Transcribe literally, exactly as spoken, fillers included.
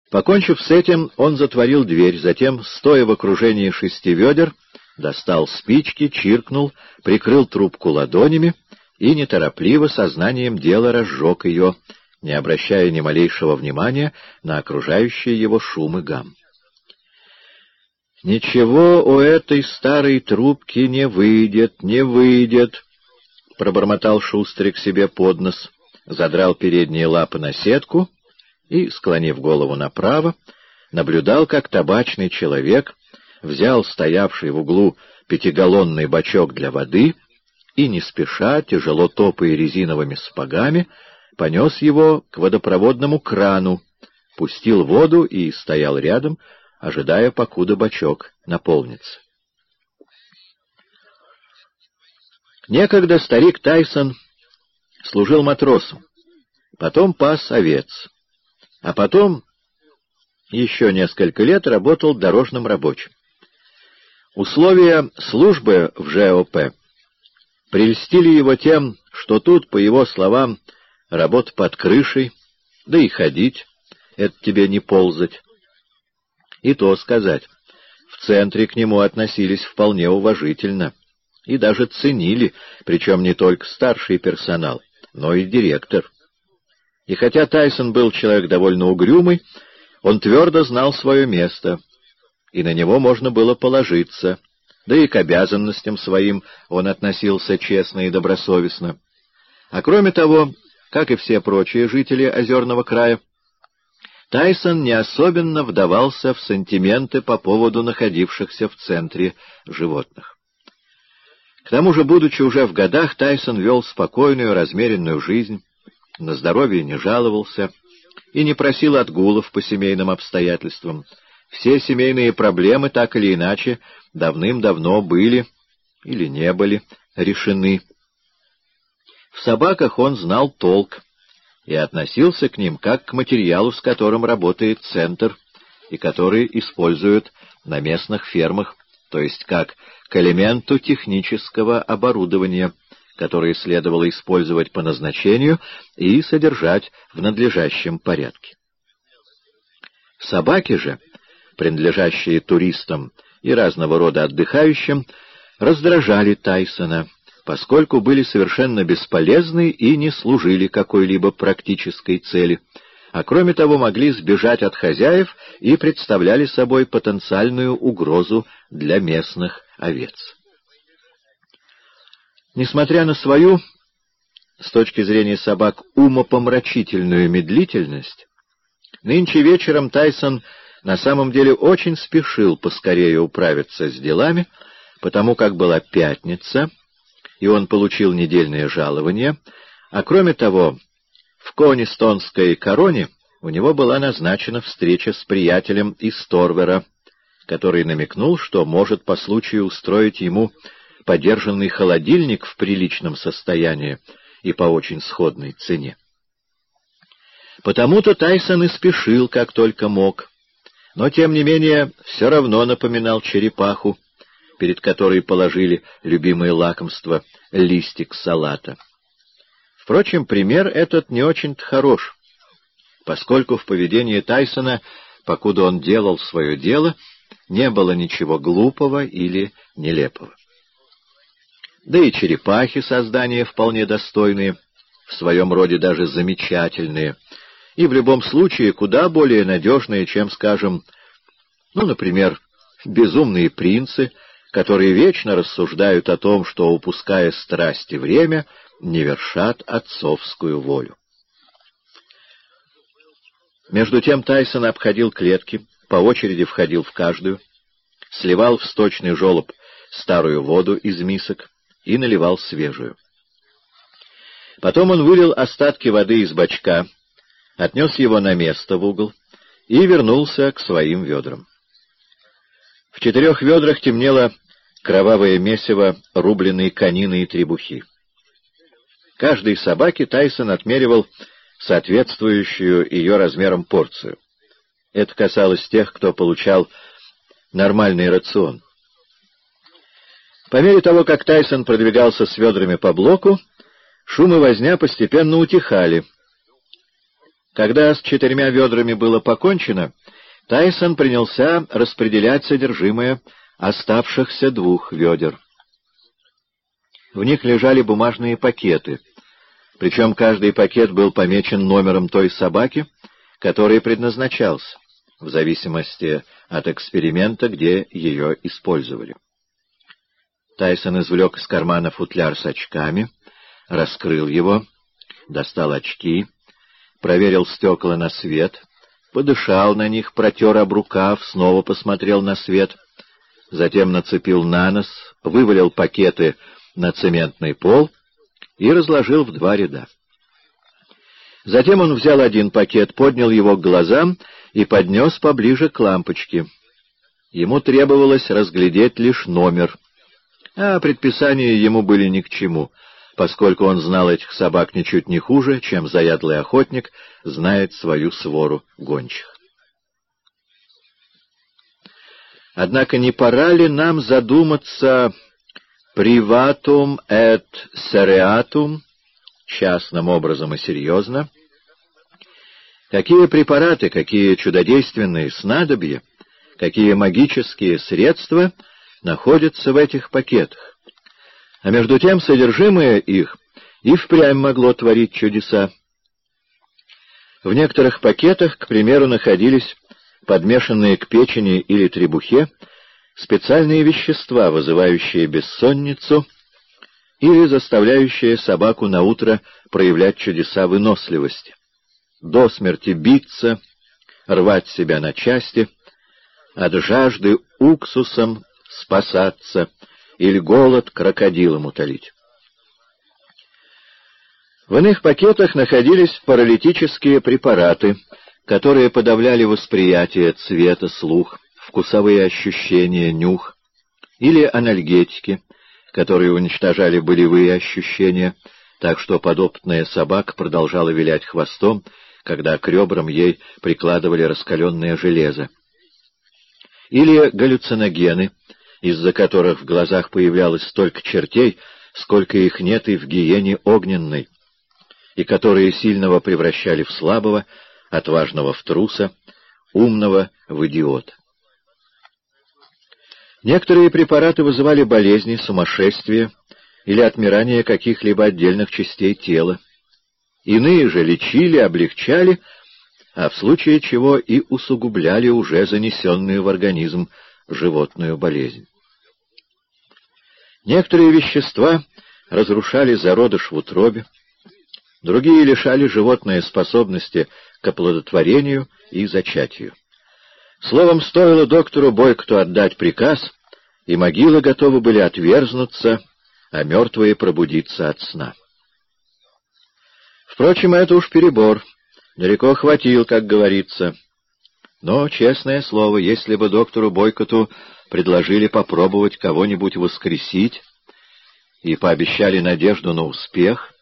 Покончив с этим, он затворил дверь, затем, стоя в окружении шести ведер, достал спички, чиркнул, прикрыл трубку ладонями и неторопливо сознанием дела разжег ее, не обращая ни малейшего внимания на окружающие его шум и гам. «Ничего у этой старой трубки не выйдет, не выйдет», — пробормотал Шустрик себе под нос, задрал передние лапы на сетку и, склонив голову направо, наблюдал, как табачный человек взял стоявший в углу пятигаллонный бачок для воды и, не спеша, тяжело топая резиновыми сапогами, понес его к водопроводному крану, пустил воду и стоял рядом, ожидая, покуда бачок наполнится. Некогда старик Тайсон служил матросом, потом пас овец, а потом еще несколько лет работал дорожным рабочим. Условия службы в ЖОП прельстили его тем, что тут, по его словам, работа под крышей, да и ходить — это тебе не ползать. И то сказать, в центре к нему относились вполне уважительно и даже ценили, причем не только старший персонал, но и директор. И хотя Тайсон был человек довольно угрюмый, он твердо знал свое место, и на него можно было положиться, да и к обязанностям своим он относился честно и добросовестно. А кроме того, как и все прочие жители Озерного края, Тайсон не особенно вдавался в сантименты по поводу находившихся в центре животных. К тому же, будучи уже в годах, Тайсон вел спокойную, размеренную жизнь, на здоровье не жаловался и не просил отгулов по семейным обстоятельствам. Все семейные проблемы, так или иначе, давным-давно были или не были решены. В собаках он знал толк и относился к ним как к материалу, с которым работает центр и который используют на местных фермах, то есть как к элементу технического оборудования, которое следовало использовать по назначению и содержать в надлежащем порядке. Собаки же, принадлежащие туристам и разного рода отдыхающим, раздражали Тайсона, поскольку были совершенно бесполезны и не служили какой-либо практической цели, а кроме того могли сбежать от хозяев и представляли собой потенциальную угрозу для местных овец. Несмотря на свою, с точки зрения собак, умопомрачительную медлительность, нынче вечером Тайсон на самом деле очень спешил поскорее управиться с делами, потому как была пятница, и он получил недельное жалование, а кроме того, в Конистонской короне у него была назначена встреча с приятелем из Торвера, который намекнул, что может по случаю устроить ему подержанный холодильник в приличном состоянии и по очень сходной цене. Потому-то Тайсон и спешил, как только мог, но, тем не менее, все равно напоминал черепаху, перед которой положили любимое лакомство — листик салата. Впрочем, пример этот не очень-то хорош, поскольку в поведении Тайсона, покуда он делал свое дело, не было ничего глупого или нелепого. Да и черепахи — создания вполне достойные, в своем роде даже замечательные, и в любом случае куда более надежные, чем, скажем, ну, например, безумные принцы, которые вечно рассуждают о том, что, упуская страсть и время, не вершат отцовскую волю. Между тем Тайсон обходил клетки, по очереди входил в каждую, сливал в сточный желоб старую воду из мисок и наливал свежую. Потом он вылил остатки воды из бачка, отнес его на место в угол и вернулся к своим ведрам. В четырех ведрах темнело кровавое месиво рубленной конины и требухи. Каждой собаке Тайсон отмеривал соответствующую ее размерам порцию. Это касалось тех, кто получал нормальный рацион. По мере того, как Тайсон продвигался с ведрами по блоку, шум и возня постепенно утихали. Когда с четырьмя ведрами было покончено, Тайсон принялся распределять содержимое оставшихся двух ведер. В них лежали бумажные пакеты, причем каждый пакет был помечен номером той собаки, который предназначался, в зависимости от эксперимента, где ее использовали. Тайсон извлек из кармана футляр с очками, раскрыл его, достал очки, проверил стекла на свет, подышал на них, протер об рукав, снова посмотрел на свет, затем нацепил на нос, вывалил пакеты на цементный пол и разложил в два ряда. Затем он взял один пакет, поднял его к глазам и поднес поближе к лампочке. Ему требовалось разглядеть лишь номер, а предписания ему были ни к чему, поскольку он знал этих собак ничуть не хуже, чем заядлый охотник знает свою свору гончих. Однако не пора ли нам задуматься «privatum et seriatum» частным образом и серьезно? Какие препараты, какие чудодейственные снадобья, какие магические средства находятся в этих пакетах? А между тем содержимое их и впрямь могло творить чудеса. В некоторых пакетах, к примеру, находились подмешанные к печени или требухе специальные вещества, вызывающие бессонницу или заставляющие собаку наутро проявлять чудеса выносливости, до смерти биться, рвать себя на части, от жажды уксусом спасаться или голод крокодилом утолить. В иных пакетах находились паралитические препараты, которые подавляли восприятие цвета, слух, вкусовые ощущения, нюх, или анальгетики, которые уничтожали болевые ощущения, так что подопытная собака продолжала вилять хвостом, когда к ребрам ей прикладывали раскаленное железо. Или галлюциногены, из-за которых в глазах появлялось столько чертей, сколько их нет и в гиене огненной, и которые сильного превращали в слабого, отважного в труса, умного в идиота. Некоторые препараты вызывали болезни, сумасшествие или отмирание каких-либо отдельных частей тела. Иные же лечили, облегчали, а в случае чего и усугубляли уже занесенную в организм животную болезнь. Некоторые вещества разрушали зародыш в утробе, другие лишали животное способности к оплодотворению и зачатию. Словом, стоило доктору Бойкоту отдать приказ, и могилы готовы были отверзнуться, а мертвые пробудиться от сна. Впрочем, это уж перебор, далеко хватил, как говорится. Но, честное слово, если бы доктору Бойкоту предложили попробовать кого-нибудь воскресить и пообещали надежду на успех,